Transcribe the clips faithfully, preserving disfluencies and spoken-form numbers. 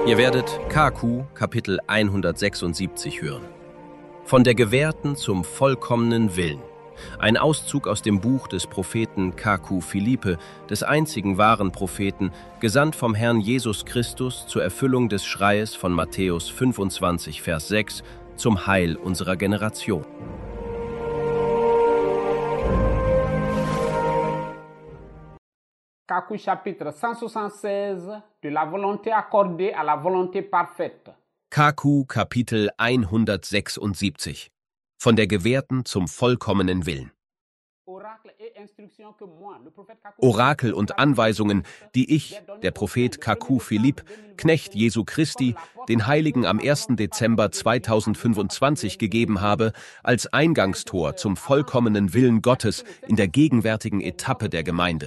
Ihr werdet K Q Kapitel hundertsechsundsiebzig hören. Von der gewährten zum vollkommenen Willen. Ein Auszug aus dem Buch des Propheten K Q Philippe, des einzigen wahren Propheten, gesandt vom Herrn Jesus Christus zur Erfüllung des Schreies von Matthäus fünfundzwanzig, Vers sechs, zum Heil unserer Generation. K Q chapitre cent soixante-seize, de la volonté accordée à la volonté parfaite. K Q Kapitel hundertsechsundsiebzig. Von der gewährten zum vollkommenen Willen. Orakel und Anweisungen, die ich, der Prophet K Q Philippe, Knecht Jesu Christi, den Heiligen am ersten Dezember zweitausendfünfundzwanzig gegeben habe, als Eingangstor zum vollkommenen Willen Gottes in der gegenwärtigen Etappe der Gemeinde.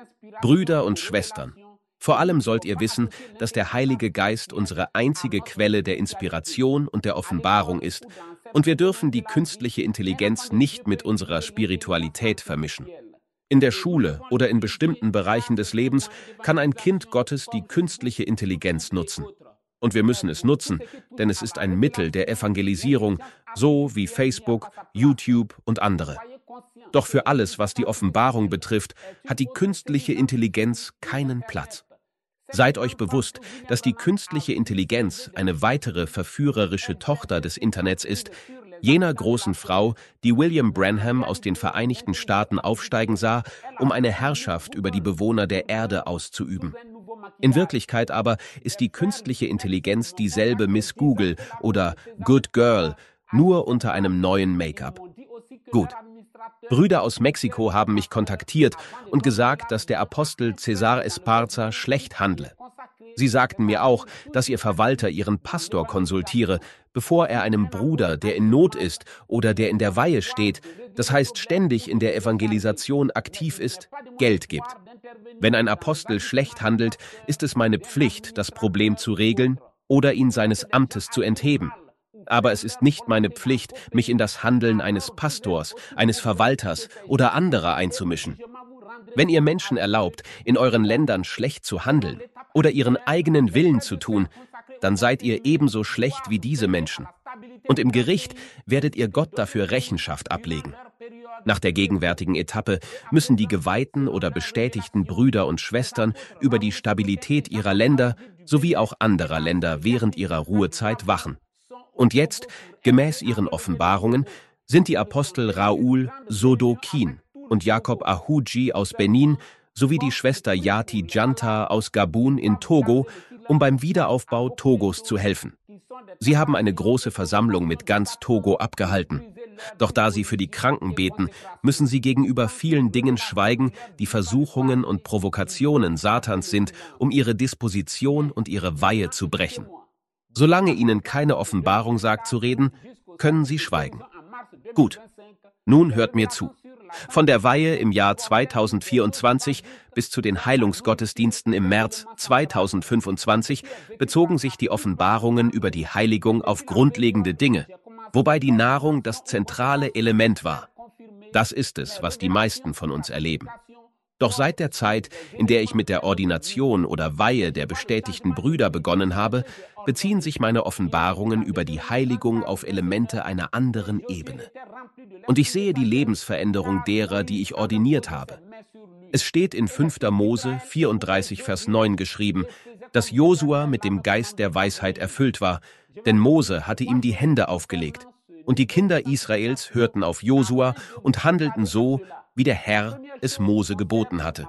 Brüder und Schwestern, vor allem sollt ihr wissen, dass der Heilige Geist unsere einzige Quelle der Inspiration und der Offenbarung ist, und wir dürfen die künstliche Intelligenz nicht mit unserer Spiritualität vermischen. In der Schule oder in bestimmten Bereichen des Lebens kann ein Kind Gottes die künstliche Intelligenz nutzen. Und wir müssen es nutzen, denn es ist ein Mittel der Evangelisierung, so wie Facebook, YouTube und andere. Doch für alles, was die Offenbarung betrifft, hat die künstliche Intelligenz keinen Platz. Seid euch bewusst, dass die künstliche Intelligenz eine weitere verführerische Tochter des Internets ist, jener großen Frau, die William Branham aus den Vereinigten Staaten aufsteigen sah, um eine Herrschaft über die Bewohner der Erde auszuüben. In Wirklichkeit aber ist die künstliche Intelligenz dieselbe Miss Google oder Good Girl, nur unter einem neuen Make-up. Gut. Brüder aus Mexiko haben mich kontaktiert und gesagt, dass der Apostel Cesar Esparza schlecht handle. Sie sagten mir auch, dass ihr Verwalter ihren Pastor konsultiere, bevor er einem Bruder, der in Not ist oder der in der Weihe steht, das heißt ständig in der Evangelisation aktiv ist, Geld gibt. Wenn ein Apostel schlecht handelt, ist es meine Pflicht, das Problem zu regeln oder ihn seines Amtes zu entheben. Aber es ist nicht meine Pflicht, mich in das Handeln eines Pastors, eines Verwalters oder anderer einzumischen. Wenn ihr Menschen erlaubt, in euren Ländern schlecht zu handeln oder ihren eigenen Willen zu tun, dann seid ihr ebenso schlecht wie diese Menschen. Und im Gericht werdet ihr Gott dafür Rechenschaft ablegen. Nach der gegenwärtigen Etappe müssen die geweihten oder bestätigten Brüder und Schwestern über die Stabilität ihrer Länder sowie auch anderer Länder während ihrer Ruhezeit wachen. Und jetzt, gemäß ihren Offenbarungen, sind die Apostel Raoul Sodo-Kin und Jacob Ahuji aus Benin sowie die Schwester Yati Janta aus Gabun in Togo, um beim Wiederaufbau Togos zu helfen. Sie haben eine große Versammlung mit ganz Togo abgehalten. Doch da sie für die Kranken beten, müssen sie gegenüber vielen Dingen schweigen, die Versuchungen und Provokationen Satans sind, um ihre Disposition und ihre Weihe zu brechen. Solange ihnen keine Offenbarung sagt zu reden, können sie schweigen. Gut, nun hört mir zu. Von der Weihe im Jahr zweitausendvierundzwanzig bis zu den Heilungsgottesdiensten im März zweitausendfünfundzwanzig bezogen sich die Offenbarungen über die Heiligung auf grundlegende Dinge, wobei die Nahrung das zentrale Element war. Das ist es, was die meisten von uns erleben. Doch seit der Zeit, in der ich mit der Ordination oder Weihe der bestätigten Brüder begonnen habe, beziehen sich meine Offenbarungen über die Heiligung auf Elemente einer anderen Ebene. Und ich sehe die Lebensveränderung derer, die ich ordiniert habe. Es steht in fünfter Mose vierunddreißig, Vers neun geschrieben, dass Josua mit dem Geist der Weisheit erfüllt war, denn Mose hatte ihm die Hände aufgelegt. Und die Kinder Israels hörten auf Josua und handelten so, wie der Herr es Mose geboten hatte.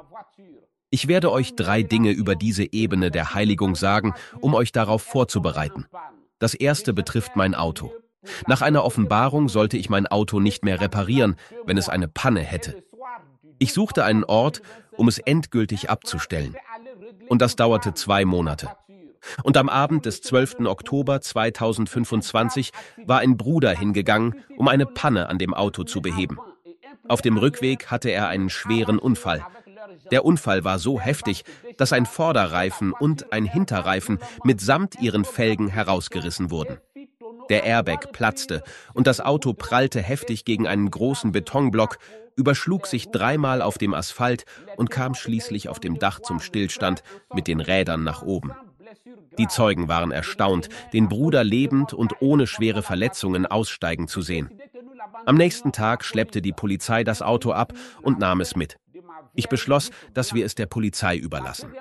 Ich werde euch drei Dinge über diese Ebene der Heiligung sagen, um euch darauf vorzubereiten. Das erste betrifft mein Auto. Nach einer Offenbarung sollte ich mein Auto nicht mehr reparieren, wenn es eine Panne hätte. Ich suchte einen Ort, um es endgültig abzustellen. Und das dauerte zwei Monate. Und am Abend des zwölften Oktober zweitausendfünfundzwanzig war ein Bruder hingegangen, um eine Panne an dem Auto zu beheben. Auf dem Rückweg hatte er einen schweren Unfall. Der Unfall war so heftig, dass ein Vorderreifen und ein Hinterreifen mitsamt ihren Felgen herausgerissen wurden. Der Airbag platzte und das Auto prallte heftig gegen einen großen Betonblock, überschlug sich dreimal auf dem Asphalt und kam schließlich auf dem Dach zum Stillstand mit den Rädern nach oben. Die Zeugen waren erstaunt, den Bruder lebend und ohne schwere Verletzungen aussteigen zu sehen. Am nächsten Tag schleppte die Polizei das Auto ab und nahm es mit. Ich beschloss, dass wir es der Polizei überlassen.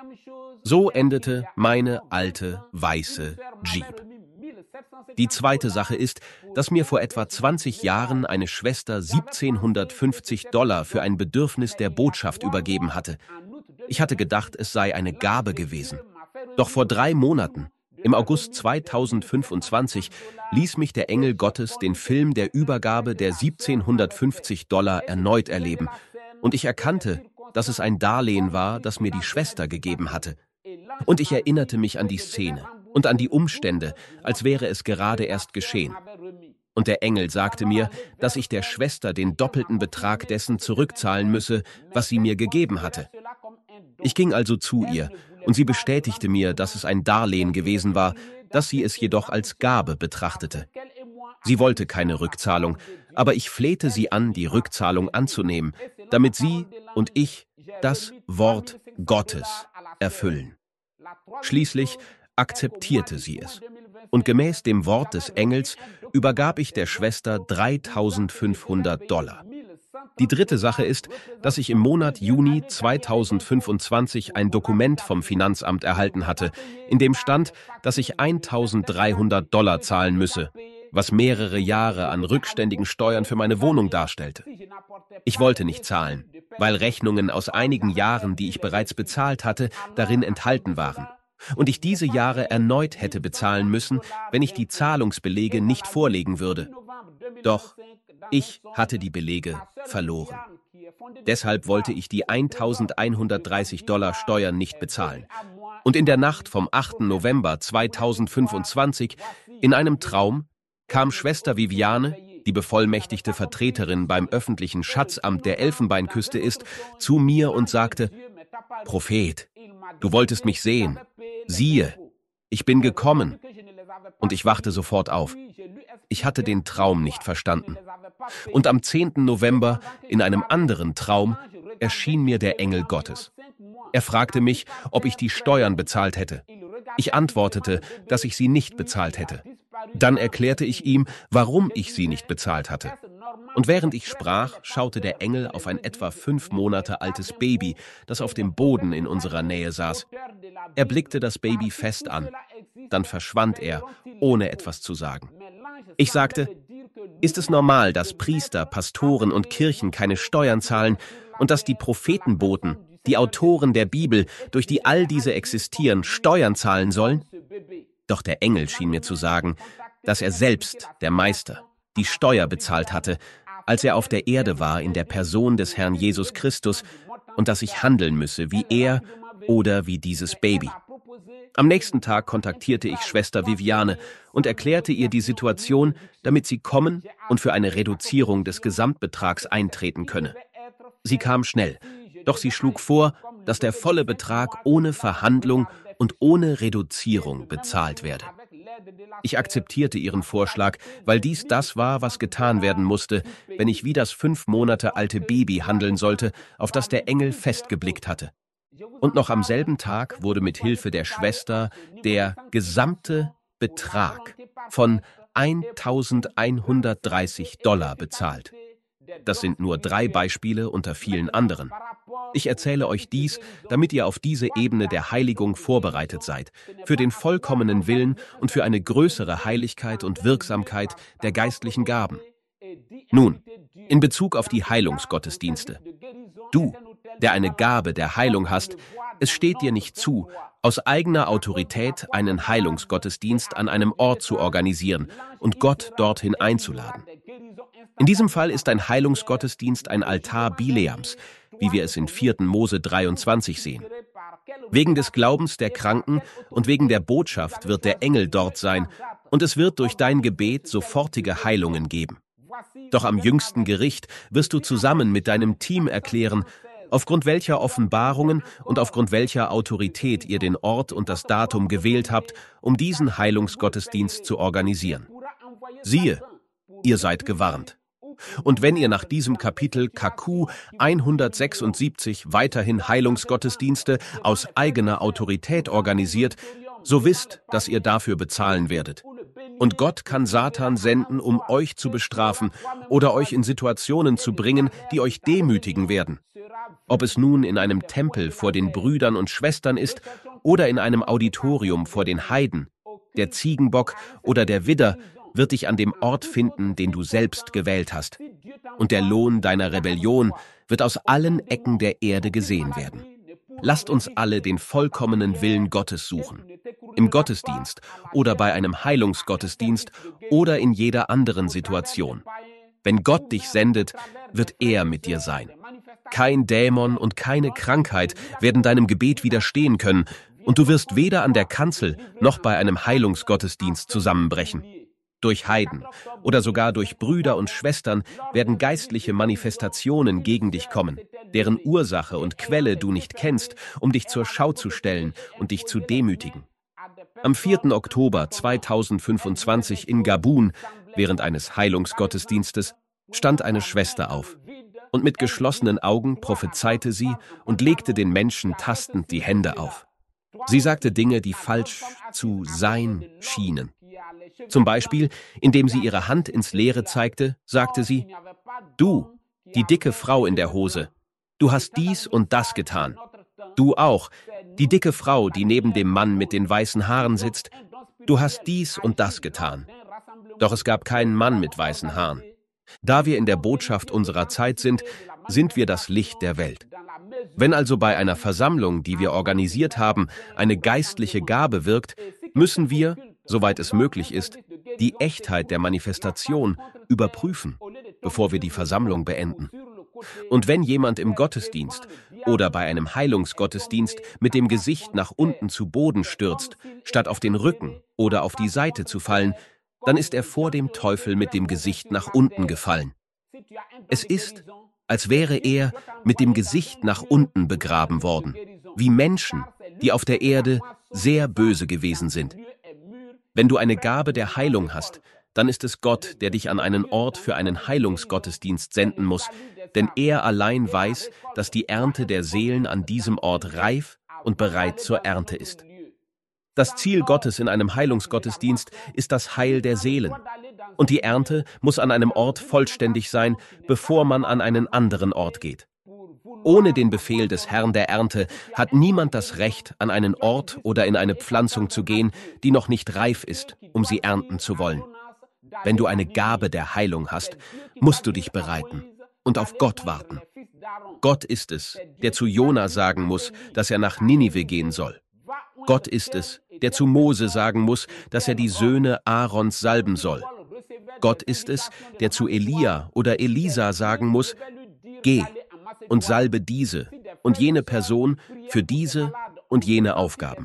So endete meine alte, weiße Jeep. Die zweite Sache ist, dass mir vor etwa zwanzig Jahren eine Schwester siebzehnhundertfünfzig Dollar für ein Bedürfnis der Botschaft übergeben hatte. Ich hatte gedacht, es sei eine Gabe gewesen. Doch vor drei Monaten, im August zweitausendfünfundzwanzig, ließ mich der Engel Gottes den Film der Übergabe der siebzehnhundertfünfzig Dollar erneut erleben. Und ich erkannte, dass es ein Darlehen war, das mir die Schwester gegeben hatte. Und ich erinnerte mich an die Szene und an die Umstände, als wäre es gerade erst geschehen. Und der Engel sagte mir, dass ich der Schwester den doppelten Betrag dessen zurückzahlen müsse, was sie mir gegeben hatte. Ich ging also zu ihr, und sie bestätigte mir, dass es ein Darlehen gewesen war, dass sie es jedoch als Gabe betrachtete. Sie wollte keine Rückzahlung, aber ich flehte sie an, die Rückzahlung anzunehmen, damit sie und ich das Wort Gottes erfüllen. Schließlich akzeptierte sie es. Und gemäß dem Wort des Engels übergab ich der Schwester dreitausendfünfhundert Dollar. Die dritte Sache ist, dass ich im Monat Juni zweitausendfünfundzwanzig ein Dokument vom Finanzamt erhalten hatte, in dem stand, dass ich eintausenddreihundert Dollar zahlen müsse, was mehrere Jahre an rückständigen Steuern für meine Wohnung darstellte. Ich wollte nicht zahlen, weil Rechnungen aus einigen Jahren, die ich bereits bezahlt hatte, darin enthalten waren. Und ich diese Jahre erneut hätte bezahlen müssen, wenn ich die Zahlungsbelege nicht vorlegen würde. Doch ich hatte die Belege verloren. Deshalb wollte ich die eintausendeinhundertdreißig Dollar Steuern nicht bezahlen. Und in der Nacht vom achten November zweitausendfünfundzwanzig, in einem Traum, kam Schwester Viviane, die bevollmächtigte Vertreterin beim öffentlichen Schatzamt der Elfenbeinküste ist, zu mir und sagte: Prophet, du wolltest mich sehen. Siehe, ich bin gekommen. Und ich wachte sofort auf. Ich hatte den Traum nicht verstanden. Und am zehnten November, in einem anderen Traum, erschien mir der Engel Gottes. Er fragte mich, ob ich die Steuern bezahlt hätte. Ich antwortete, dass ich sie nicht bezahlt hätte. Dann erklärte ich ihm, warum ich sie nicht bezahlt hatte. Und während ich sprach, schaute der Engel auf ein etwa fünf Monate altes Baby, das auf dem Boden in unserer Nähe saß. Er blickte das Baby fest an. Dann verschwand er, ohne etwas zu sagen. Ich sagte: Ist es normal, dass Priester, Pastoren und Kirchen keine Steuern zahlen und dass die Prophetenboten, die Autoren der Bibel, durch die all diese existieren, Steuern zahlen sollen? Doch der Engel schien mir zu sagen, dass er selbst, der Meister, die Steuer bezahlt hatte, als er auf der Erde war in der Person des Herrn Jesus Christus, und dass ich handeln müsse wie er oder wie dieses Baby. Am nächsten Tag kontaktierte ich Schwester Viviane und erklärte ihr die Situation, damit sie kommen und für eine Reduzierung des Gesamtbetrags eintreten könne. Sie kam schnell, doch sie schlug vor, dass der volle Betrag ohne Verhandlung und ohne Reduzierung bezahlt werde. Ich akzeptierte ihren Vorschlag, weil dies das war, was getan werden musste, wenn ich wie das fünf Monate alte Baby handeln sollte, auf das der Engel festgeblickt hatte. Und noch am selben Tag wurde mit Hilfe der Schwester der gesamte Betrag von eintausendeinhundertdreißig Dollar bezahlt. Das sind nur drei Beispiele unter vielen anderen. Ich erzähle euch dies, damit ihr auf diese Ebene der Heiligung vorbereitet seid, für den vollkommenen Willen und für eine größere Heiligkeit und Wirksamkeit der geistlichen Gaben. Nun, in Bezug auf die Heilungsgottesdienste. Du, der eine Gabe der Heilung hast, es steht dir nicht zu, aus eigener Autorität einen Heilungsgottesdienst an einem Ort zu organisieren und Gott dorthin einzuladen. In diesem Fall ist ein Heilungsgottesdienst ein Altar Bileams, wie wir es in vierten Mose dreiundzwanzig sehen. Wegen des Glaubens der Kranken und wegen der Botschaft wird der Engel dort sein, und es wird durch dein Gebet sofortige Heilungen geben. Doch am jüngsten Gericht wirst du zusammen mit deinem Team erklären, aufgrund welcher Offenbarungen und aufgrund welcher Autorität ihr den Ort und das Datum gewählt habt, um diesen Heilungsgottesdienst zu organisieren. Siehe, ihr seid gewarnt. Und wenn ihr nach diesem Kapitel K Q hundertsechsundsiebzig weiterhin Heilungsgottesdienste aus eigener Autorität organisiert, So wisst, dass ihr dafür bezahlen werdet. Und Gott kann Satan senden, um euch zu bestrafen oder euch in Situationen zu bringen, die euch demütigen werden. Ob es nun in einem Tempel vor den Brüdern und Schwestern ist oder in einem Auditorium vor den Heiden, der Ziegenbock oder der Widder wird dich an dem Ort finden, den du selbst gewählt hast. Und der Lohn deiner Rebellion wird aus allen Ecken der Erde gesehen werden. Lasst uns alle den vollkommenen Willen Gottes suchen. Im Gottesdienst oder bei einem Heilungsgottesdienst oder in jeder anderen Situation. Wenn Gott dich sendet, wird er mit dir sein. Kein Dämon und keine Krankheit werden deinem Gebet widerstehen können, und du wirst weder an der Kanzel noch bei einem Heilungsgottesdienst zusammenbrechen. Durch Heiden oder sogar durch Brüder und Schwestern werden geistliche Manifestationen gegen dich kommen, deren Ursache und Quelle du nicht kennst, um dich zur Schau zu stellen und dich zu demütigen. Am vierten Oktober zweitausendfünfundzwanzig in Gabun, während eines Heilungsgottesdienstes, stand eine Schwester auf. Und mit geschlossenen Augen prophezeite sie und legte den Menschen tastend die Hände auf. Sie sagte Dinge, die falsch zu sein schienen. Zum Beispiel, indem sie ihre Hand ins Leere zeigte, sagte sie: Du, die dicke Frau in der Hose, du hast dies und das getan. Du auch, die dicke Frau, die neben dem Mann mit den weißen Haaren sitzt, du hast dies und das getan. Doch es gab keinen Mann mit weißen Haaren. Da wir in der Botschaft unserer Zeit sind, sind wir das Licht der Welt. Wenn also bei einer Versammlung, die wir organisiert haben, eine geistliche Gabe wirkt, müssen wir, soweit es möglich ist, die Echtheit der Manifestation überprüfen, bevor wir die Versammlung beenden. Und wenn jemand im Gottesdienst oder bei einem Heilungsgottesdienst mit dem Gesicht nach unten zu Boden stürzt, statt auf den Rücken oder auf die Seite zu fallen, dann ist er vor dem Teufel mit dem Gesicht nach unten gefallen. Es ist, als wäre er mit dem Gesicht nach unten begraben worden, wie Menschen, die auf der Erde sehr böse gewesen sind. Wenn du eine Gabe der Heilung hast, dann ist es Gott, der dich an einen Ort für einen Heilungsgottesdienst senden muss, denn er allein weiß, dass die Ernte der Seelen an diesem Ort reif und bereit zur Ernte ist. Das Ziel Gottes in einem Heilungsgottesdienst ist das Heil der Seelen. Und die Ernte muss an einem Ort vollständig sein, bevor man an einen anderen Ort geht. Ohne den Befehl des Herrn der Ernte hat niemand das Recht, an einen Ort oder in eine Pflanzung zu gehen, die noch nicht reif ist, um sie ernten zu wollen. Wenn du eine Gabe der Heilung hast, musst du dich bereiten und auf Gott warten. Gott ist es, der zu Jona sagen muss, dass er nach Ninive gehen soll. Gott ist es, der zu Mose sagen muss, dass er die Söhne Aarons salben soll. Gott ist es, der zu Elia oder Elisa sagen muss: Geh und salbe diese und jene Person für diese und jene Aufgaben.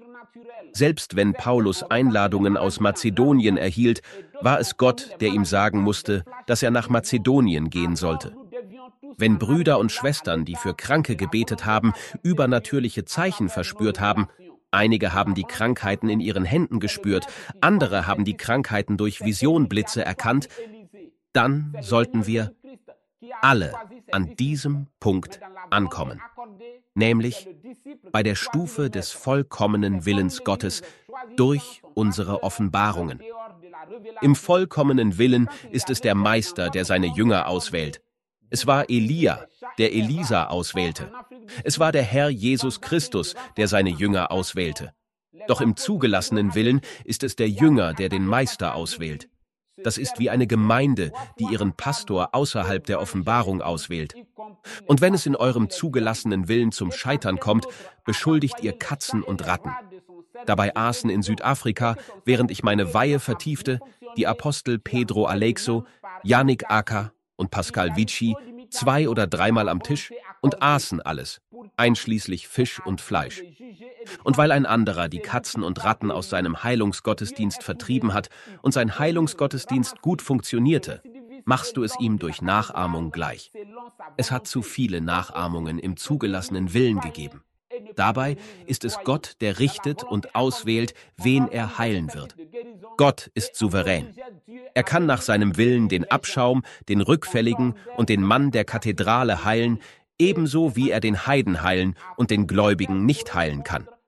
Selbst wenn Paulus Einladungen aus Mazedonien erhielt, war es Gott, der ihm sagen musste, dass er nach Mazedonien gehen sollte. Wenn Brüder und Schwestern, die für Kranke gebetet haben, übernatürliche Zeichen verspürt haben, einige haben die Krankheiten in ihren Händen gespürt, andere haben die Krankheiten durch Visionblitze erkannt, dann sollten wir alle an diesem Punkt ankommen, nämlich bei der Stufe des vollkommenen Willens Gottes durch unsere Offenbarungen. Im vollkommenen Willen ist es der Meister, der seine Jünger auswählt. Es war Elia, der Elisa auswählte. Es war der Herr Jesus Christus, der seine Jünger auswählte. Doch im zugelassenen Willen ist es der Jünger, der den Meister auswählt. Das ist wie eine Gemeinde, die ihren Pastor außerhalb der Offenbarung auswählt. Und wenn es in eurem zugelassenen Willen zum Scheitern kommt, beschuldigt ihr Katzen und Ratten. Dabei aßen in Südafrika, während ich meine Weihe vertiefte, die Apostel Pedro Aleixo, Yannick Aka und Pascal Vici zwei- oder dreimal am Tisch und aßen alles, einschließlich Fisch und Fleisch. Und weil ein anderer die Katzen und Ratten aus seinem Heilungsgottesdienst vertrieben hat und sein Heilungsgottesdienst gut funktionierte, machst du es ihm durch Nachahmung gleich. Es hat zu viele Nachahmungen im zugelassenen Willen gegeben. Dabei ist es Gott, der richtet und auswählt, wen er heilen wird. Gott ist souverän. Er kann nach seinem Willen den Abschaum, den Rückfälligen und den Mann der Kathedrale heilen, ebenso wie er den Heiden heilen und den Gläubigen nicht heilen kann.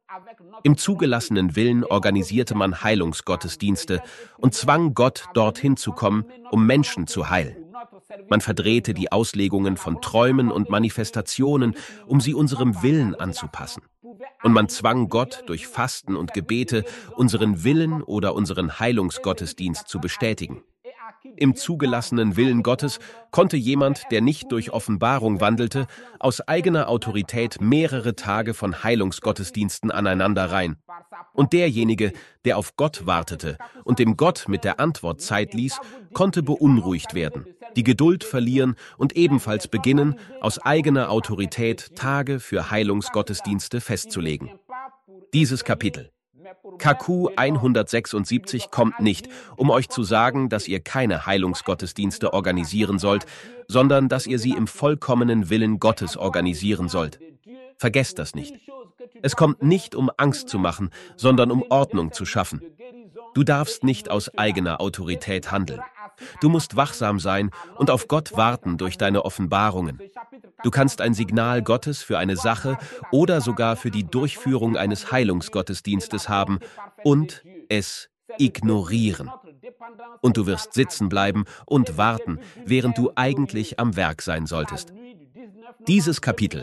Im zugelassenen Willen organisierte man Heilungsgottesdienste und zwang Gott, dorthin zu kommen, um Menschen zu heilen. Man verdrehte die Auslegungen von Träumen und Manifestationen, um sie unserem Willen anzupassen. Und man zwang Gott durch Fasten und Gebete, unseren Willen oder unseren Heilungsgottesdienst zu bestätigen. Im zugelassenen Willen Gottes konnte jemand, der nicht durch Offenbarung wandelte, aus eigener Autorität mehrere Tage von Heilungsgottesdiensten aneinanderreihen. Und derjenige, der auf Gott wartete und dem Gott mit der Antwort Zeit ließ, konnte beunruhigt werden, die Geduld verlieren und ebenfalls beginnen, aus eigener Autorität Tage für Heilungsgottesdienste festzulegen. Dieses Kapitel K Q hundertsechsundsiebzig kommt nicht, um euch zu sagen, dass ihr keine Heilungsgottesdienste organisieren sollt, sondern dass ihr sie im vollkommenen Willen Gottes organisieren sollt. Vergesst das nicht. Es kommt nicht, um Angst zu machen, sondern um Ordnung zu schaffen. Du darfst nicht aus eigener Autorität handeln. Du musst wachsam sein und auf Gott warten durch deine Offenbarungen. Du kannst ein Signal Gottes für eine Sache oder sogar für die Durchführung eines Heilungsgottesdienstes haben und es ignorieren. Und du wirst sitzen bleiben und warten, während du eigentlich am Werk sein solltest. Dieses Kapitel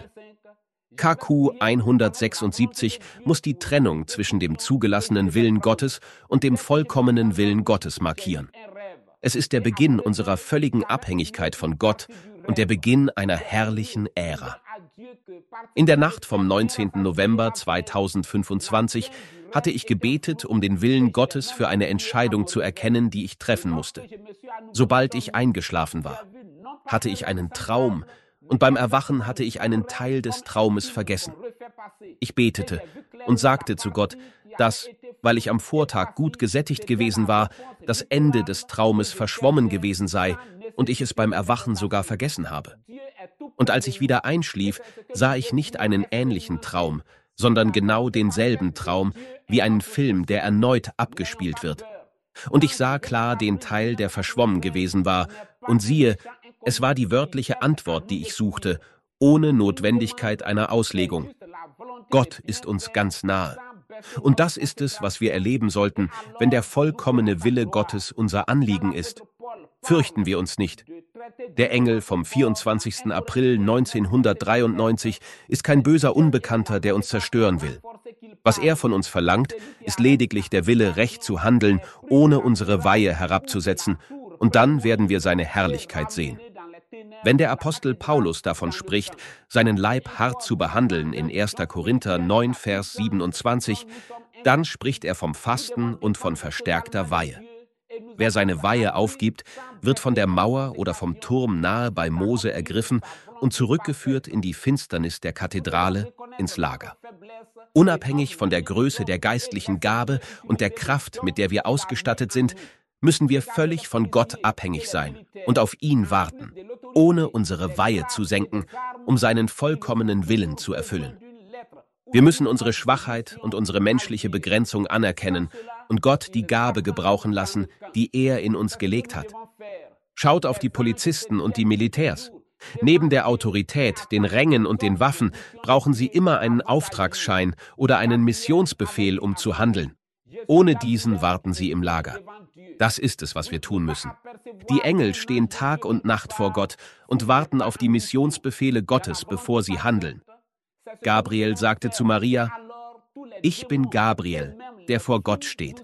K Q hundertsechsundsiebzig muss die Trennung zwischen dem zugelassenen Willen Gottes und dem vollkommenen Willen Gottes markieren. Es ist der Beginn unserer völligen Abhängigkeit von Gott und der Beginn einer herrlichen Ära. In der Nacht vom neunzehnten November zweitausendfünfundzwanzig hatte ich gebetet, um den Willen Gottes für eine Entscheidung zu erkennen, die ich treffen musste. Sobald ich eingeschlafen war, hatte ich einen Traum, und beim Erwachen hatte ich einen Teil des Traumes vergessen. Ich betete und sagte zu Gott, dass, weil ich am Vortag gut gesättigt gewesen war, das Ende des Traumes verschwommen gewesen sei und ich es beim Erwachen sogar vergessen habe. Und als ich wieder einschlief, sah ich nicht einen ähnlichen Traum, sondern genau denselben Traum wie einen Film, der erneut abgespielt wird. Und ich sah klar den Teil, der verschwommen gewesen war, und siehe, es war die wörtliche Antwort, die ich suchte, ohne Notwendigkeit einer Auslegung. Gott ist uns ganz nahe. Und das ist es, was wir erleben sollten, wenn der vollkommene Wille Gottes unser Anliegen ist. Fürchten wir uns nicht. Der Engel vom vierundzwanzigsten April neunzehnhundertdreiundneunzig ist kein böser Unbekannter, der uns zerstören will. Was er von uns verlangt, ist lediglich der Wille, recht zu handeln, ohne unsere Weihe herabzusetzen, und dann werden wir seine Herrlichkeit sehen. Wenn der Apostel Paulus davon spricht, seinen Leib hart zu behandeln in erster Korinther neun, Vers siebenundzwanzig, dann spricht er vom Fasten und von verstärkter Weihe. Wer seine Weihe aufgibt, wird von der Mauer oder vom Turm nahe bei Mose ergriffen und zurückgeführt in die Finsternis der Kathedrale, ins Lager. Unabhängig von der Größe der geistlichen Gabe und der Kraft, mit der wir ausgestattet sind, müssen wir völlig von Gott abhängig sein und auf ihn warten, ohne unsere Weihe zu senken, um seinen vollkommenen Willen zu erfüllen. Wir müssen unsere Schwachheit und unsere menschliche Begrenzung anerkennen und Gott die Gabe gebrauchen lassen, die er in uns gelegt hat. Schaut auf die Polizisten und die Militärs. Neben der Autorität, den Rängen und den Waffen brauchen sie immer einen Auftragsschein oder einen Missionsbefehl, um zu handeln. Ohne diesen warten sie im Lager. Das ist es, was wir tun müssen. Die Engel stehen Tag und Nacht vor Gott und warten auf die Missionsbefehle Gottes, bevor sie handeln. Gabriel sagte zu Maria, „Ich bin Gabriel, der vor Gott steht."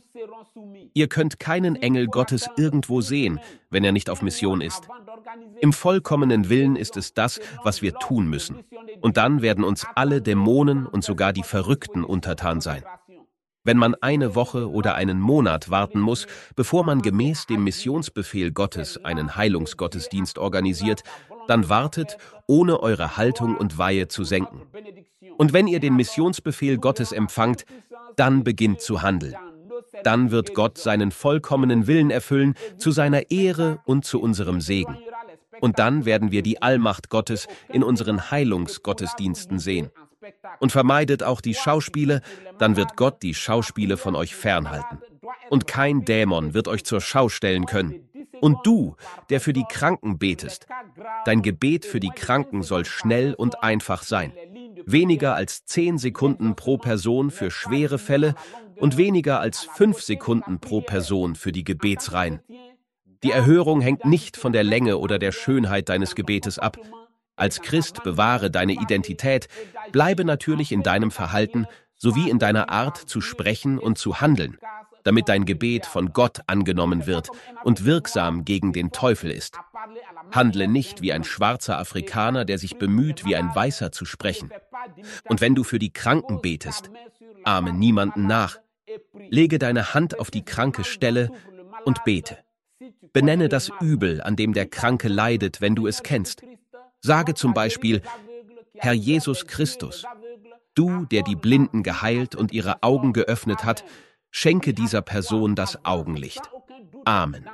Ihr könnt keinen Engel Gottes irgendwo sehen, wenn er nicht auf Mission ist. Im vollkommenen Willen ist es das, was wir tun müssen. Und dann werden uns alle Dämonen und sogar die Verrückten untertan sein. Wenn man eine Woche oder einen Monat warten muss, bevor man gemäß dem Missionsbefehl Gottes einen Heilungsgottesdienst organisiert, dann wartet, ohne eure Haltung und Weihe zu senken. Und wenn ihr den Missionsbefehl Gottes empfangt, dann beginnt zu handeln. Dann wird Gott seinen vollkommenen Willen erfüllen, zu seiner Ehre und zu unserem Segen. Und dann werden wir die Allmacht Gottes in unseren Heilungsgottesdiensten sehen. Und vermeidet auch die Schauspiele, dann wird Gott die Schauspiele von euch fernhalten. Und kein Dämon wird euch zur Schau stellen können. Und du, der für die Kranken betest, dein Gebet für die Kranken soll schnell und einfach sein. weniger als zehn Sekunden pro Person für schwere Fälle und weniger als fünf Sekunden pro Person für die Gebetsreihen. Die Erhörung hängt nicht von der Länge oder der Schönheit deines Gebetes ab. Als Christ bewahre deine Identität, bleibe natürlich in deinem Verhalten sowie in deiner Art zu sprechen und zu handeln, damit dein Gebet von Gott angenommen wird und wirksam gegen den Teufel ist. Handle nicht wie ein schwarzer Afrikaner, der sich bemüht, wie ein Weißer zu sprechen. Und wenn du für die Kranken betest, ahme niemanden nach. Lege deine Hand auf die kranke Stelle und bete. Benenne das Übel, an dem der Kranke leidet, wenn du es kennst. Sage zum Beispiel: Herr Jesus Christus, du, der die Blinden geheilt und ihre Augen geöffnet hat, schenke dieser Person das Augenlicht. Amen.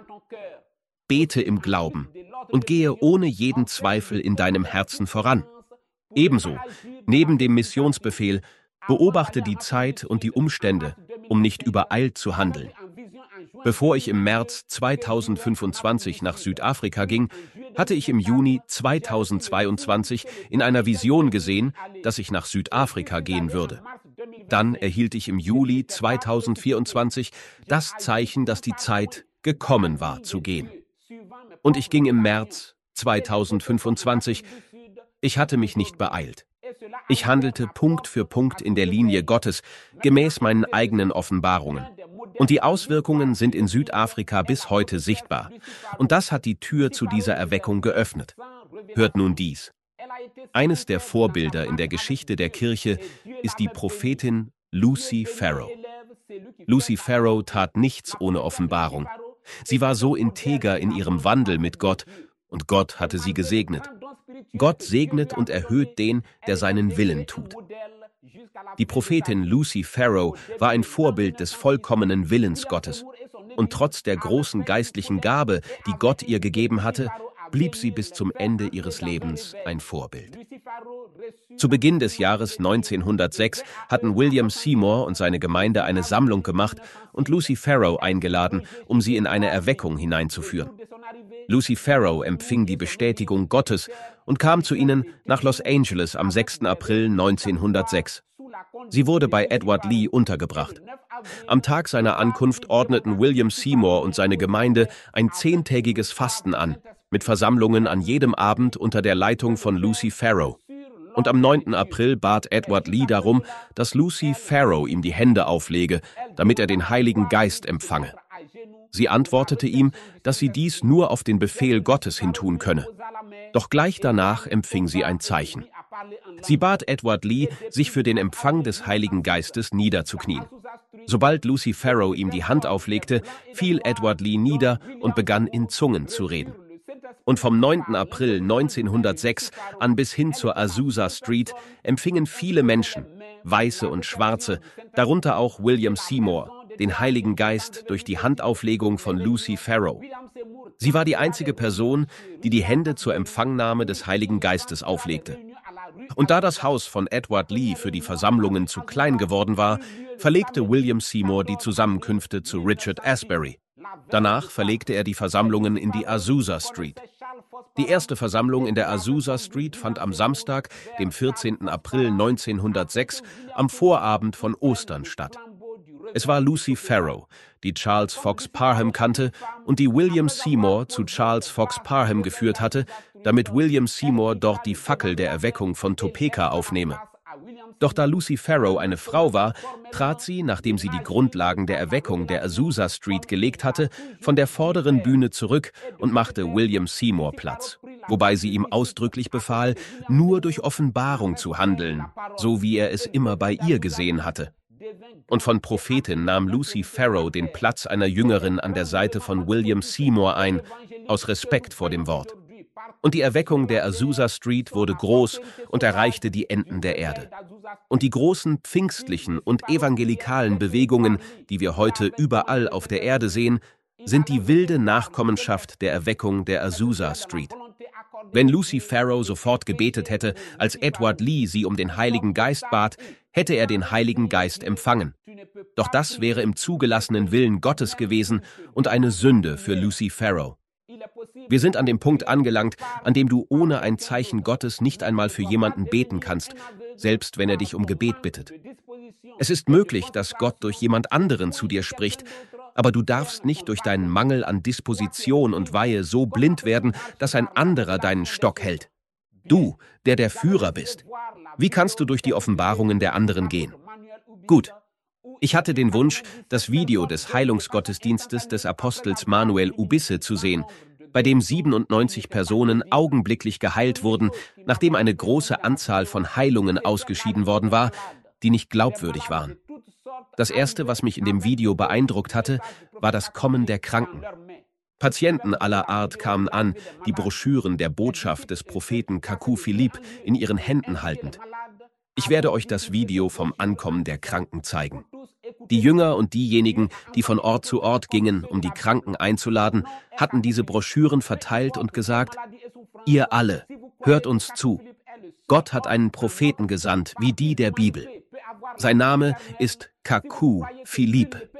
Bete im Glauben und gehe ohne jeden Zweifel in deinem Herzen voran. Ebenso, neben dem Missionsbefehl, beobachte die Zeit und die Umstände, um nicht übereilt zu handeln. Bevor ich im März zweitausendfünfundzwanzig nach Südafrika ging, hatte ich im Juni zweitausendzweiundzwanzig in einer Vision gesehen, dass ich nach Südafrika gehen würde. Dann erhielt ich im Juli zweitausendvierundzwanzig das Zeichen, dass die Zeit gekommen war, zu gehen. Und ich ging im März zweitausendfünfundzwanzig. Ich hatte mich nicht beeilt. Ich handelte Punkt für Punkt in der Linie Gottes, gemäß meinen eigenen Offenbarungen. Und die Auswirkungen sind in Südafrika bis heute sichtbar. Und das hat die Tür zu dieser Erweckung geöffnet. Hört nun dies. Eines der Vorbilder in der Geschichte der Kirche ist die Prophetin Lucy Farrow. Lucy Farrow tat nichts ohne Offenbarung. Sie war so integer in ihrem Wandel mit Gott, und Gott hatte sie gesegnet. Gott segnet und erhöht den, der seinen Willen tut. Die Prophetin Lucy Farrow war ein Vorbild des vollkommenen Willens Gottes. Und trotz der großen geistlichen Gabe, die Gott ihr gegeben hatte, blieb sie bis zum Ende ihres Lebens ein Vorbild. Zu Beginn des Jahres neunzehnhundertsechs hatten William Seymour und seine Gemeinde eine Sammlung gemacht und Lucy Farrow eingeladen, um sie in eine Erweckung hineinzuführen. Lucy Farrow empfing die Bestätigung Gottes und kam zu ihnen nach Los Angeles am sechsten April neunzehnhundertsechs. Sie wurde bei Edward Lee untergebracht. Am Tag seiner Ankunft ordneten William Seymour und seine Gemeinde ein zehntägiges Fasten an, mit Versammlungen an jedem Abend unter der Leitung von Lucy Farrow. Und am neunten April bat Edward Lee darum, dass Lucy Farrow ihm die Hände auflege, damit er den Heiligen Geist empfange. Sie antwortete ihm, dass sie dies nur auf den Befehl Gottes hin tun könne. Doch gleich danach empfing sie ein Zeichen. Sie bat Edward Lee, sich für den Empfang des Heiligen Geistes niederzuknien. Sobald Lucy Farrow ihm die Hand auflegte, fiel Edward Lee nieder und begann in Zungen zu reden. Und vom neunten April neunzehnhundertsechs an bis hin zur Azusa Street empfingen viele Menschen, Weiße und Schwarze, darunter auch William Seymour, den Heiligen Geist durch die Handauflegung von Lucy Farrow. Sie war die einzige Person, die die Hände zur Empfangnahme des Heiligen Geistes auflegte. Und da das Haus von Edward Lee für die Versammlungen zu klein geworden war, verlegte William Seymour die Zusammenkünfte zu Richard Asbury. Danach verlegte er die Versammlungen in die Azusa Street. Die erste Versammlung in der Azusa Street fand am Samstag, dem vierzehnten April neunzehnhundertsechs, am Vorabend von Ostern statt. Es war Lucy Farrow, die Charles Fox Parham kannte und die William Seymour zu Charles Fox Parham geführt hatte, damit William Seymour dort die Fackel der Erweckung von Topeka aufnehme. Doch da Lucy Farrow eine Frau war, trat sie, nachdem sie die Grundlagen der Erweckung der Azusa Street gelegt hatte, von der vorderen Bühne zurück und machte William Seymour Platz, wobei sie ihm ausdrücklich befahl, nur durch Offenbarung zu handeln, so wie er es immer bei ihr gesehen hatte. Und von Prophetin nahm Lucy Farrow den Platz einer Jüngerin an der Seite von William Seymour ein, aus Respekt vor dem Wort. Und die Erweckung der Azusa Street wurde groß und erreichte die Enden der Erde. Und die großen pfingstlichen und evangelikalen Bewegungen, die wir heute überall auf der Erde sehen, sind die wilde Nachkommenschaft der Erweckung der Azusa Street. Wenn Lucy Farrow sofort gebetet hätte, als Edward Lee sie um den Heiligen Geist bat, hätte er den Heiligen Geist empfangen. Doch das wäre im zugelassenen Willen Gottes gewesen und eine Sünde für Lucy Farrow. Wir sind an dem Punkt angelangt, an dem du ohne ein Zeichen Gottes nicht einmal für jemanden beten kannst, selbst wenn er dich um Gebet bittet. Es ist möglich, dass Gott durch jemand anderen zu dir spricht, aber du darfst nicht durch deinen Mangel an Disposition und Weihe so blind werden, dass ein anderer deinen Stock hält. Du, der der Führer bist. Wie kannst du durch die Offenbarungen der anderen gehen? Gut. Ich hatte den Wunsch, das Video des Heilungsgottesdienstes des Apostels Manuel Ubisse zu sehen, bei dem siebenundneunzig Personen augenblicklich geheilt wurden, nachdem eine große Anzahl von Heilungen ausgeschieden worden war, die nicht glaubwürdig waren. Das Erste, was mich in dem Video beeindruckt hatte, war das Kommen der Kranken. Patienten aller Art kamen an, die Broschüren der Botschaft des Propheten Kaku Philipp in ihren Händen haltend. Ich werde euch das Video vom Ankommen der Kranken zeigen. Die Jünger und diejenigen, die von Ort zu Ort gingen, um die Kranken einzuladen, hatten diese Broschüren verteilt und gesagt: Ihr alle, hört uns zu. Gott hat einen Propheten gesandt, wie die der Bibel. Sein Name ist Kaku Philipp.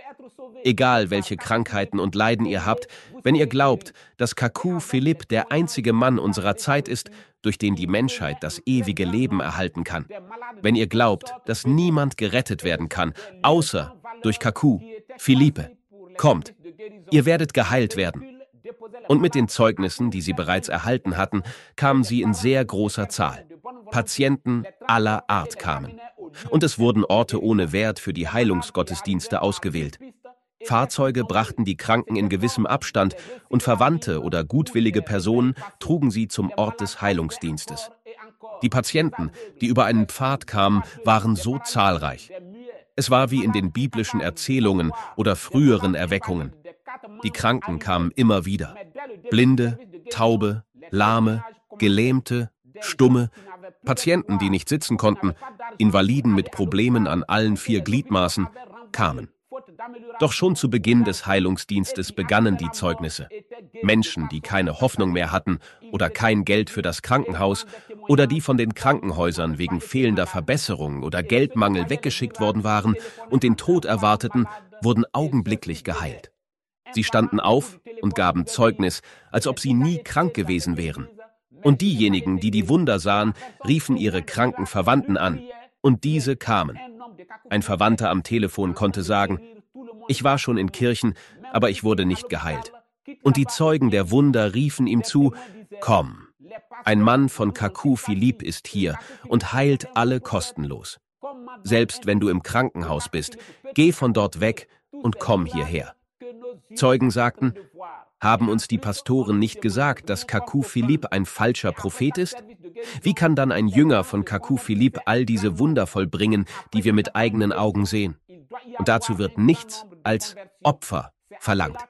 Egal, welche Krankheiten und Leiden ihr habt, wenn ihr glaubt, dass Kaku Philipp der einzige Mann unserer Zeit ist, durch den die Menschheit das ewige Leben erhalten kann. Wenn ihr glaubt, dass niemand gerettet werden kann, außer durch Kaku Philippe, kommt, ihr werdet geheilt werden. Und mit den Zeugnissen, die sie bereits erhalten hatten, kamen sie in sehr großer Zahl. Patienten aller Art kamen. Und es wurden Orte ohne Wert für die Heilungsgottesdienste ausgewählt. Fahrzeuge brachten die Kranken in gewissem Abstand und Verwandte oder gutwillige Personen trugen sie zum Ort des Heilungsdienstes. Die Patienten, die über einen Pfad kamen, waren so zahlreich. Es war wie in den biblischen Erzählungen oder früheren Erweckungen. Die Kranken kamen immer wieder. Blinde, Taube, Lahme, Gelähmte, Stumme, Patienten, die nicht sitzen konnten, Invaliden mit Problemen an allen vier Gliedmaßen, kamen. Doch schon zu Beginn des Heilungsdienstes begannen die Zeugnisse. Menschen, die keine Hoffnung mehr hatten oder kein Geld für das Krankenhaus oder die von den Krankenhäusern wegen fehlender Verbesserung oder Geldmangel weggeschickt worden waren und den Tod erwarteten, wurden augenblicklich geheilt. Sie standen auf und gaben Zeugnis, als ob sie nie krank gewesen wären. Und diejenigen, die die Wunder sahen, riefen ihre kranken Verwandten an. Und diese kamen. Ein Verwandter am Telefon konnte sagen: Ich war schon in Kirchen, aber ich wurde nicht geheilt. Und die Zeugen der Wunder riefen ihm zu: Komm, ein Mann von Kaku Philipp ist hier und heilt alle kostenlos. Selbst wenn du im Krankenhaus bist, geh von dort weg und komm hierher. Zeugen sagten: Haben uns die Pastoren nicht gesagt, dass Kaku Philipp ein falscher Prophet ist? Wie kann dann ein Jünger von Kaku Philipp all diese Wunder vollbringen, die wir mit eigenen Augen sehen? Und dazu wird nichts als Opfer verlangt.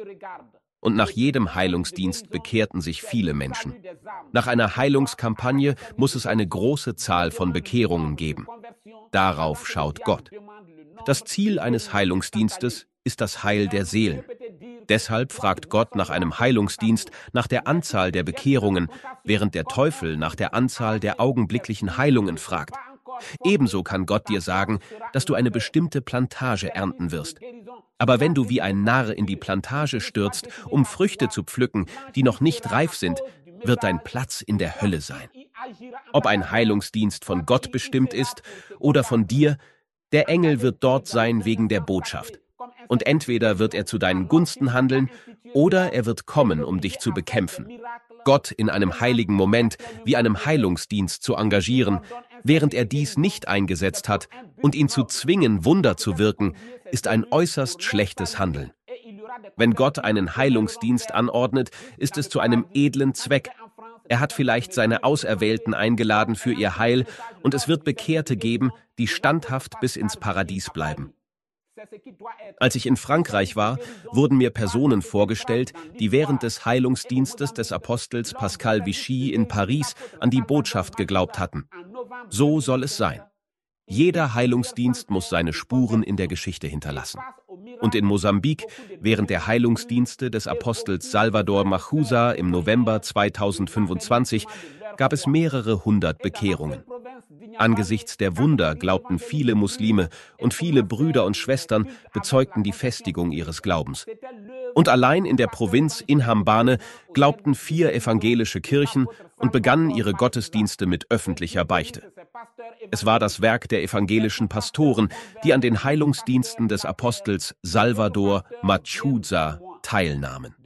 Und nach jedem Heilungsdienst bekehrten sich viele Menschen. Nach einer Heilungskampagne muss es eine große Zahl von Bekehrungen geben. Darauf schaut Gott. Das Ziel eines Heilungsdienstes ist das Heil der Seelen. Deshalb fragt Gott nach einem Heilungsdienst nach der Anzahl der Bekehrungen, während der Teufel nach der Anzahl der augenblicklichen Heilungen fragt. Ebenso kann Gott dir sagen, dass du eine bestimmte Plantage ernten wirst. Aber wenn du wie ein Narr in die Plantage stürzt, um Früchte zu pflücken, die noch nicht reif sind, wird dein Platz in der Hölle sein. Ob ein Heilungsdienst von Gott bestimmt ist oder von dir, der Engel wird dort sein wegen der Botschaft. Und entweder wird er zu deinen Gunsten handeln, oder er wird kommen, um dich zu bekämpfen. Gott in einem heiligen Moment wie einem Heilungsdienst zu engagieren, während er dies nicht eingesetzt hat, und ihn zu zwingen, Wunder zu wirken, ist ein äußerst schlechtes Handeln. Wenn Gott einen Heilungsdienst anordnet, ist es zu einem edlen Zweck. Er hat vielleicht seine Auserwählten eingeladen für ihr Heil, und es wird Bekehrte geben, die standhaft bis ins Paradies bleiben. Als ich in Frankreich war, wurden mir Personen vorgestellt, die während des Heilungsdienstes des Apostels Pascal Vichy in Paris an die Botschaft geglaubt hatten. So soll es sein. Jeder Heilungsdienst muss seine Spuren in der Geschichte hinterlassen. Und in Mosambik, während der Heilungsdienste des Apostels Salvador Machusa im November zweitausendfünfundzwanzig, gab es mehrere hundert Bekehrungen. Angesichts der Wunder glaubten viele Muslime und viele Brüder und Schwestern bezeugten die Festigung ihres Glaubens. Und allein in der Provinz Inhambane glaubten vier evangelische Kirchen und begannen ihre Gottesdienste mit öffentlicher Beichte. Es war das Werk der evangelischen Pastoren, die an den Heilungsdiensten des Apostels Salvador Machuza teilnahmen.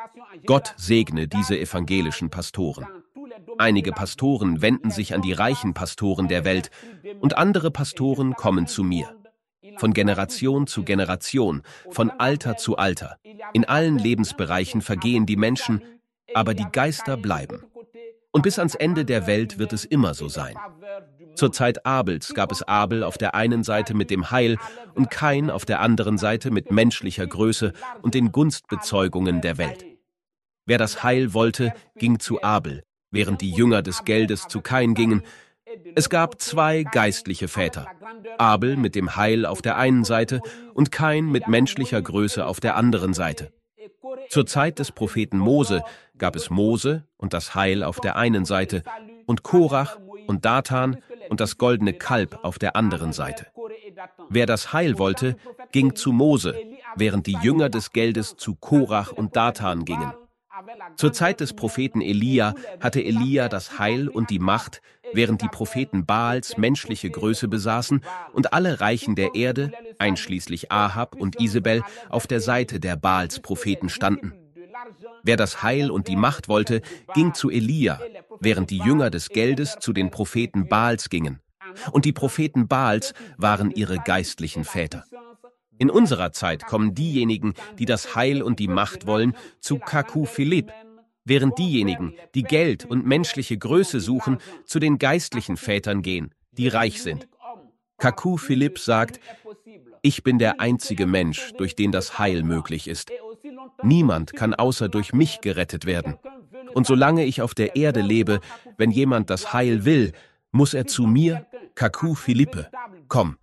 Gott segne diese evangelischen Pastoren. Einige Pastoren wenden sich an die reichen Pastoren der Welt und andere Pastoren kommen zu mir. Von Generation zu Generation, von Alter zu Alter. In allen Lebensbereichen vergehen die Menschen, aber die Geister bleiben. Und bis ans Ende der Welt wird es immer so sein. Zur Zeit Abels gab es Abel auf der einen Seite mit dem Heil und Kain auf der anderen Seite mit menschlicher Größe und den Gunstbezeugungen der Welt. Wer das Heil wollte, ging zu Abel, während die Jünger des Geldes zu Kain gingen. Es gab zwei geistliche Väter, Abel mit dem Heil auf der einen Seite und Kain mit menschlicher Größe auf der anderen Seite. Zur Zeit des Propheten Mose gab es Mose und das Heil auf der einen Seite und Korach und Datan und das goldene Kalb auf der anderen Seite. Wer das Heil wollte, ging zu Mose, während die Jünger des Geldes zu Korach und Datan gingen. Zur Zeit des Propheten Elia hatte Elia das Heil und die Macht, während die Propheten Baals menschliche Größe besaßen und alle Reichen der Erde, einschließlich Ahab und Isabel, auf der Seite der Baals-Propheten standen. Wer das Heil und die Macht wollte, ging zu Elia, während die Jünger des Geldes zu den Propheten Baals gingen. Und die Propheten Baals waren ihre geistlichen Väter. In unserer Zeit kommen diejenigen, die das Heil und die Macht wollen, zu Kaku Philipp, während diejenigen, die Geld und menschliche Größe suchen, zu den geistlichen Vätern gehen, die reich sind. Kaku Philipp sagt: Ich bin der einzige Mensch, durch den das Heil möglich ist. Niemand kann außer durch mich gerettet werden. Und solange ich auf der Erde lebe, wenn jemand das Heil will, muss er zu mir, Kaku Philippe, kommen.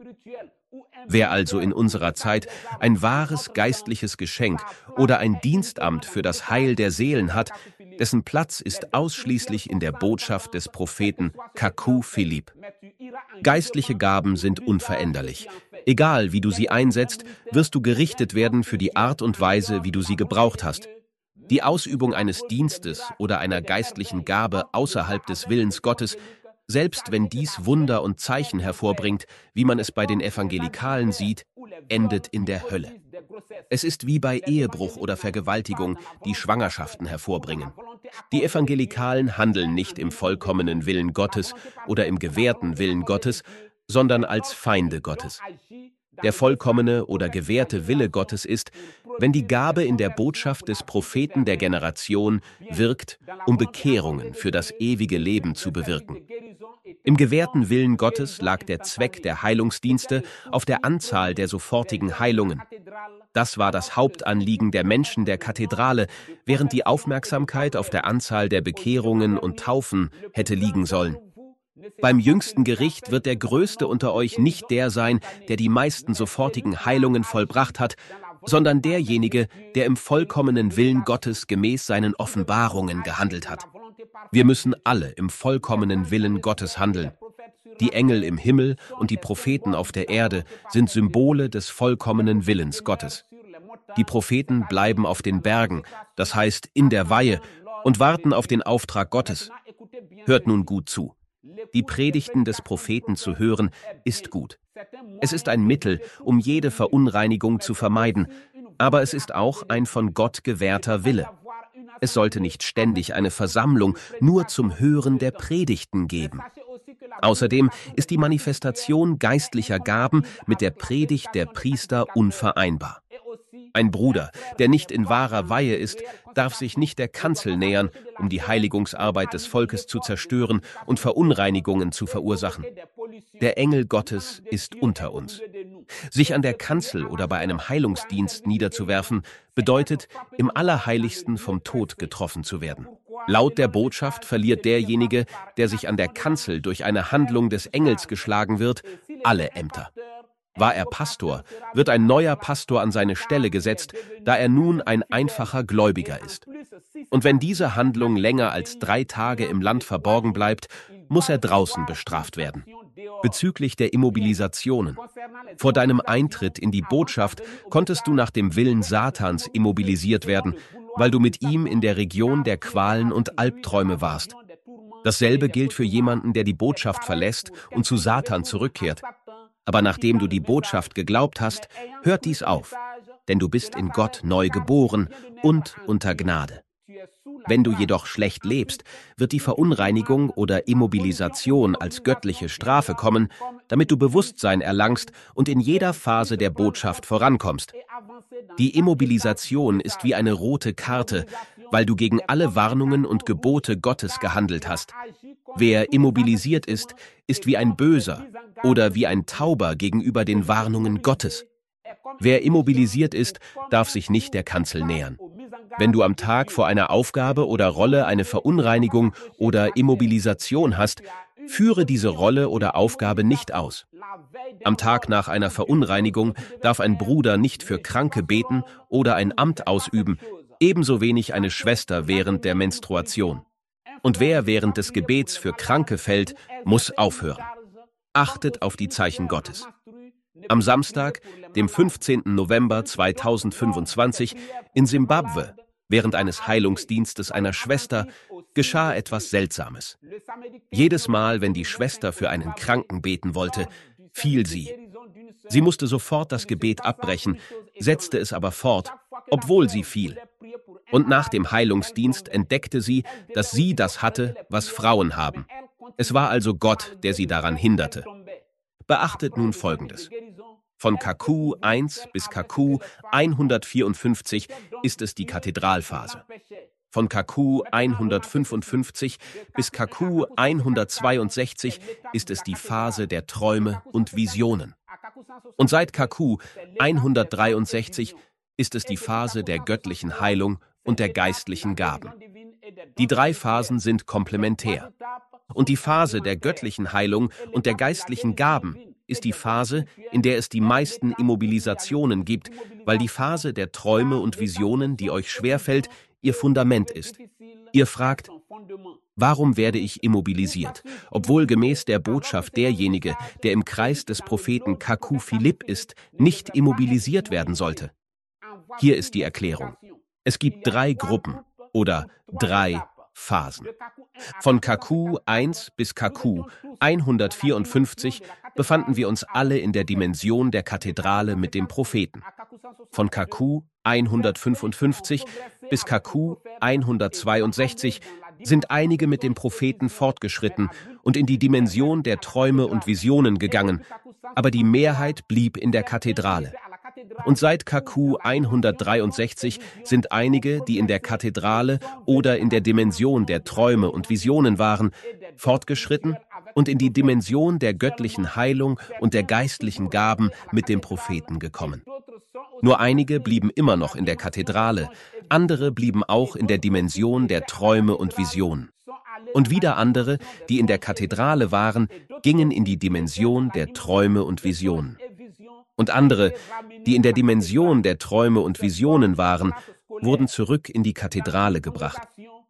Wer also in unserer Zeit ein wahres geistliches Geschenk oder ein Dienstamt für das Heil der Seelen hat, dessen Platz ist ausschließlich in der Botschaft des Propheten Kaku Philipp. Geistliche Gaben sind unveränderlich. Egal, wie du sie einsetzt, wirst du gerichtet werden für die Art und Weise, wie du sie gebraucht hast. Die Ausübung eines Dienstes oder einer geistlichen Gabe außerhalb des Willens Gottes, selbst wenn dies Wunder und Zeichen hervorbringt, wie man es bei den Evangelikalen sieht, endet in der Hölle. Es ist wie bei Ehebruch oder Vergewaltigung, die Schwangerschaften hervorbringen. Die Evangelikalen handeln nicht im vollkommenen Willen Gottes oder im gewährten Willen Gottes, sondern als Feinde Gottes. Der vollkommene oder gewährte Wille Gottes ist, wenn die Gabe in der Botschaft des Propheten der Generation wirkt, um Bekehrungen für das ewige Leben zu bewirken. Im gewährten Willen Gottes lag der Zweck der Heilungsdienste auf der Anzahl der sofortigen Heilungen. Das war das Hauptanliegen der Menschen der Kathedrale, während die Aufmerksamkeit auf der Anzahl der Bekehrungen und Taufen hätte liegen sollen. Beim jüngsten Gericht wird der Größte unter euch nicht der sein, der die meisten sofortigen Heilungen vollbracht hat, sondern derjenige, der im vollkommenen Willen Gottes gemäß seinen Offenbarungen gehandelt hat. Wir müssen alle im vollkommenen Willen Gottes handeln. Die Engel im Himmel und die Propheten auf der Erde sind Symbole des vollkommenen Willens Gottes. Die Propheten bleiben auf den Bergen, das heißt in der Weihe, und warten auf den Auftrag Gottes. Hört nun gut zu. Die Predigten des Propheten zu hören, ist gut. Es ist ein Mittel, um jede Verunreinigung zu vermeiden, aber es ist auch ein von Gott gewährter Wille. Es sollte nicht ständig eine Versammlung nur zum Hören der Predigten geben. Außerdem ist die Manifestation geistlicher Gaben mit der Predigt der Priester unvereinbar. Ein Bruder, der nicht in wahrer Weihe ist, darf sich nicht der Kanzel nähern, um die Heiligungsarbeit des Volkes zu zerstören und Verunreinigungen zu verursachen. Der Engel Gottes ist unter uns. Sich an der Kanzel oder bei einem Heilungsdienst niederzuwerfen, bedeutet, im Allerheiligsten vom Tod getroffen zu werden. Laut der Botschaft verliert derjenige, der sich an der Kanzel durch eine Handlung des Engels geschlagen wird, alle Ämter. War er Pastor, wird ein neuer Pastor an seine Stelle gesetzt, da er nun ein einfacher Gläubiger ist. Und wenn diese Handlung länger als drei Tage im Land verborgen bleibt, muss er draußen bestraft werden. Bezüglich der Immobilisationen. Vor deinem Eintritt in die Botschaft konntest du nach dem Willen Satans immobilisiert werden, weil du mit ihm in der Region der Qualen und Albträume warst. Dasselbe gilt für jemanden, der die Botschaft verlässt und zu Satan zurückkehrt. Aber nachdem du die Botschaft geglaubt hast, hört dies auf, denn du bist in Gott neu geboren und unter Gnade. Wenn du jedoch schlecht lebst, wird die Verunreinigung oder Immobilisation als göttliche Strafe kommen, damit du Bewusstsein erlangst und in jeder Phase der Botschaft vorankommst. Die Immobilisation ist wie eine rote Karte, weil du gegen alle Warnungen und Gebote Gottes gehandelt hast. Wer immobilisiert ist, ist wie ein Böser oder wie ein Tauber gegenüber den Warnungen Gottes. Wer immobilisiert ist, darf sich nicht der Kanzel nähern. Wenn du am Tag vor einer Aufgabe oder Rolle eine Verunreinigung oder Immobilisation hast, führe diese Rolle oder Aufgabe nicht aus. Am Tag nach einer Verunreinigung darf ein Bruder nicht für Kranke beten oder ein Amt ausüben, ebenso wenig eine Schwester während der Menstruation. Und wer während des Gebets für Kranke fällt, muss aufhören. Achtet auf die Zeichen Gottes. Am Samstag, dem fünfzehnten November zweitausendfünfundzwanzig, in Simbabwe, während eines Heilungsdienstes einer Schwester, geschah etwas Seltsames. Jedes Mal, wenn die Schwester für einen Kranken beten wollte, fiel sie. Sie musste sofort das Gebet abbrechen, setzte es aber fort, obwohl sie fiel. Und nach dem Heilungsdienst entdeckte sie, dass sie das hatte, was Frauen haben. Es war also Gott, der sie daran hinderte. Beachtet nun Folgendes. Von K Q eins bis K Q hundertvierundfünfzig ist es die Kathedralphase. Von K Q hundertfünfundfünfzig bis K Q hundertzweiundsechzig ist es die Phase der Träume und Visionen. Und seit K Q hundertdreiundsechzig ist es die Phase der göttlichen Heilung und der geistlichen Gaben. Die drei Phasen sind komplementär. Und die Phase der göttlichen Heilung und der geistlichen Gaben ist die Phase, in der es die meisten Immobilisationen gibt, weil die Phase der Träume und Visionen, die euch schwerfällt, ihr Fundament ist. Ihr fragt, warum werde ich immobilisiert, obwohl gemäß der Botschaft derjenige, der im Kreis des Propheten K Q Philipp ist, nicht immobilisiert werden sollte? Hier ist die Erklärung. Es gibt drei Gruppen oder drei Phasen. Von K Q eins bis K Q hundertvierundfünfzig befanden wir uns alle in der Dimension der Kathedrale mit dem Propheten. Von K Q hundertfünfundfünfzig bis K Q hundertzweiundsechzig sind einige mit dem Propheten fortgeschritten und in die Dimension der Träume und Visionen gegangen, aber die Mehrheit blieb in der Kathedrale. Und seit K Q hundertdreiundsechzig sind einige, die in der Kathedrale oder in der Dimension der Träume und Visionen waren, fortgeschritten und in die Dimension der göttlichen Heilung und der geistlichen Gaben mit dem Propheten gekommen. Nur einige blieben immer noch in der Kathedrale, andere blieben auch in der Dimension der Träume und Visionen. Und wieder andere, die in der Kathedrale waren, gingen in die Dimension der Träume und Visionen. Und andere, die in der Dimension der Träume und Visionen waren, wurden zurück in die Kathedrale gebracht.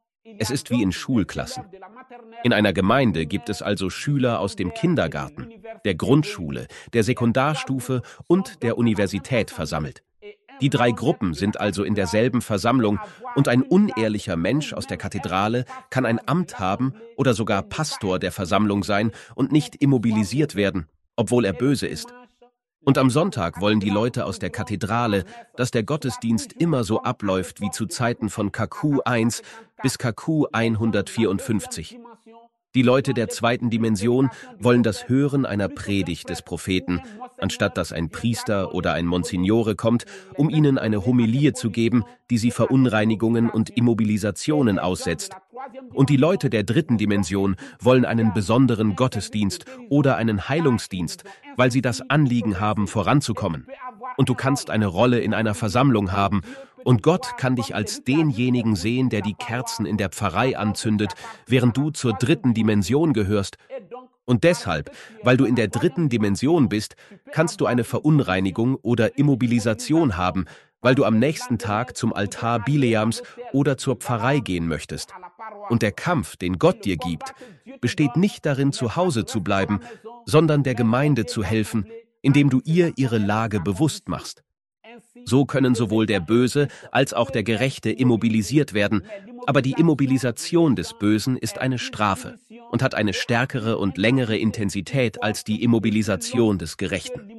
Es ist wie in Schulklassen. In einer Gemeinde gibt es also Schüler aus dem Kindergarten, der Grundschule, der Sekundarstufe und der Universität versammelt. Die drei Gruppen sind also in derselben Versammlung und ein unehrlicher Mensch aus der Kathedrale kann ein Amt haben oder sogar Pastor der Versammlung sein und nicht immobilisiert werden, obwohl er böse ist. Und am Sonntag wollen die Leute aus der Kathedrale, dass der Gottesdienst immer so abläuft wie zu Zeiten von K Q eins bis K Q hundertvierundfünfzig. Die Leute der zweiten Dimension wollen das Hören einer Predigt des Propheten, anstatt dass ein Priester oder ein Monsignore kommt, um ihnen eine Homilie zu geben, die sie Verunreinigungen und Immobilisationen aussetzt. Und die Leute der dritten Dimension wollen einen besonderen Gottesdienst oder einen Heilungsdienst, weil sie das Anliegen haben, voranzukommen. Und du kannst eine Rolle in einer Versammlung haben, und Gott kann dich als denjenigen sehen, der die Kerzen in der Pfarrei anzündet, während du zur dritten Dimension gehörst. Und deshalb, weil du in der dritten Dimension bist, kannst du eine Verunreinigung oder Immobilisation haben, weil du am nächsten Tag zum Altar Bileams oder zur Pfarrei gehen möchtest. Und der Kampf, den Gott dir gibt, besteht nicht darin, zu Hause zu bleiben, sondern der Gemeinde zu helfen, indem du ihr ihre Lage bewusst machst. So können sowohl der Böse als auch der Gerechte immobilisiert werden, aber die Immobilisation des Bösen ist eine Strafe und hat eine stärkere und längere Intensität als die Immobilisation des Gerechten.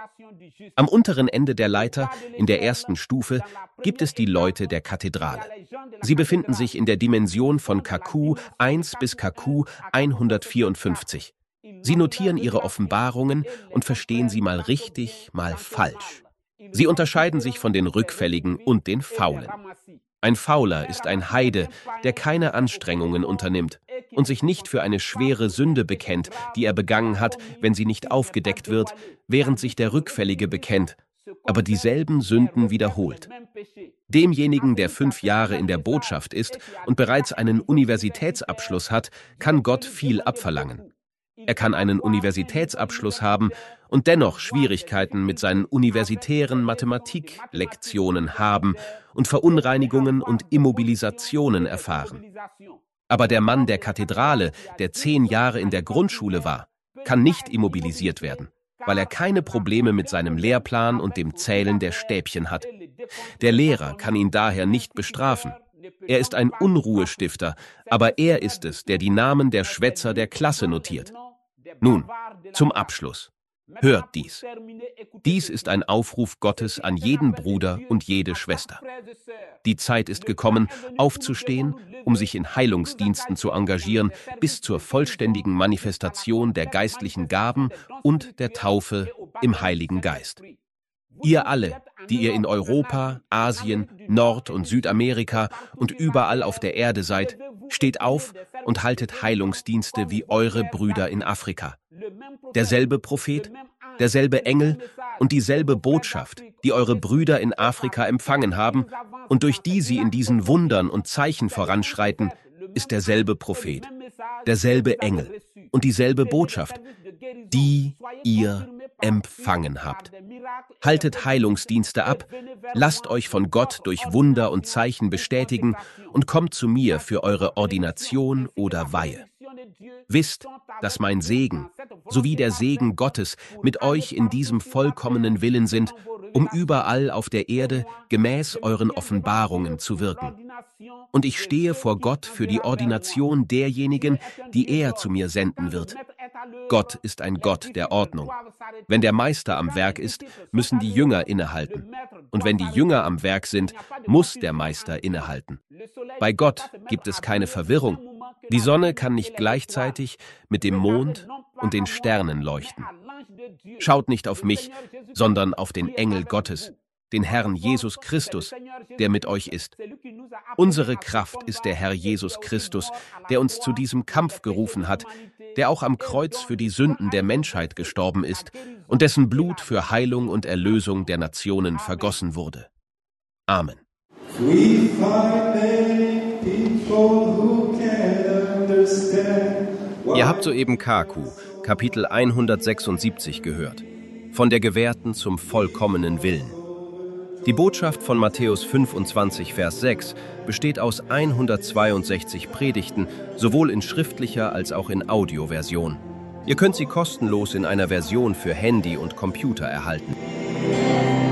Am unteren Ende der Leiter, in der ersten Stufe, gibt es die Leute der Kathedrale. Sie befinden sich in der Dimension von K Q eins bis K Q hundertvierundfünfzig. Sie notieren ihre Offenbarungen und verstehen sie mal richtig, mal falsch. Sie unterscheiden sich von den Rückfälligen und den Faulen. Ein Fauler ist ein Heide, der keine Anstrengungen unternimmt und sich nicht für eine schwere Sünde bekennt, die er begangen hat, wenn sie nicht aufgedeckt wird, während sich der Rückfällige bekennt, aber dieselben Sünden wiederholt. Demjenigen, der fünf Jahre in der Botschaft ist und bereits einen Universitätsabschluss hat, kann Gott viel abverlangen. Er kann einen Universitätsabschluss haben und dennoch Schwierigkeiten mit seinen universitären Mathematiklektionen haben und Verunreinigungen und Immobilisationen erfahren. Aber der Mann der Kathedrale, der zehn Jahre in der Grundschule war, kann nicht immobilisiert werden, weil er keine Probleme mit seinem Lehrplan und dem Zählen der Stäbchen hat. Der Lehrer kann ihn daher nicht bestrafen. Er ist ein Unruhestifter, aber er ist es, der die Namen der Schwätzer der Klasse notiert. Nun, zum Abschluss. Hört dies. Dies ist ein Aufruf Gottes an jeden Bruder und jede Schwester. Die Zeit ist gekommen, aufzustehen, um sich in Heilungsdiensten zu engagieren, bis zur vollständigen Manifestation der geistlichen Gaben und der Taufe im Heiligen Geist. Ihr alle, die ihr in Europa, Asien, Nord- und Südamerika und überall auf der Erde seid, steht auf und haltet Heilungsdienste wie eure Brüder in Afrika. Derselbe Prophet, derselbe Engel und dieselbe Botschaft, die eure Brüder in Afrika empfangen haben und durch die sie in diesen Wundern und Zeichen voranschreiten, ist derselbe Prophet, derselbe Engel und dieselbe Botschaft, die ihr empfangen habt. Haltet Heilungsdienste ab, lasst euch von Gott durch Wunder und Zeichen bestätigen und kommt zu mir für eure Ordination oder Weihe. Wisst, dass mein Segen sowie der Segen Gottes mit euch in diesem vollkommenen Willen sind, um überall auf der Erde gemäß euren Offenbarungen zu wirken. Und ich stehe vor Gott für die Ordination derjenigen, die er zu mir senden wird. Gott ist ein Gott der Ordnung. Wenn der Meister am Werk ist, müssen die Jünger innehalten. Und wenn die Jünger am Werk sind, muss der Meister innehalten. Bei Gott gibt es keine Verwirrung. Die Sonne kann nicht gleichzeitig mit dem Mond und den Sternen leuchten. Schaut nicht auf mich, sondern auf den Engel Gottes, den Herrn Jesus Christus, der mit euch ist. Unsere Kraft ist der Herr Jesus Christus, der uns zu diesem Kampf gerufen hat, der auch am Kreuz für die Sünden der Menschheit gestorben ist und dessen Blut für Heilung und Erlösung der Nationen vergossen wurde. Amen. Ihr habt soeben K Q, Kapitel hundertsechsundsiebzig gehört. Von der gewährten zum vollkommenen Willen. Die Botschaft von Matthäus fünfundzwanzig, Vers sechs besteht aus hundertzweiundsechzig Predigten, sowohl in schriftlicher als auch in Audioversion. Ihr könnt sie kostenlos in einer Version für Handy und Computer erhalten.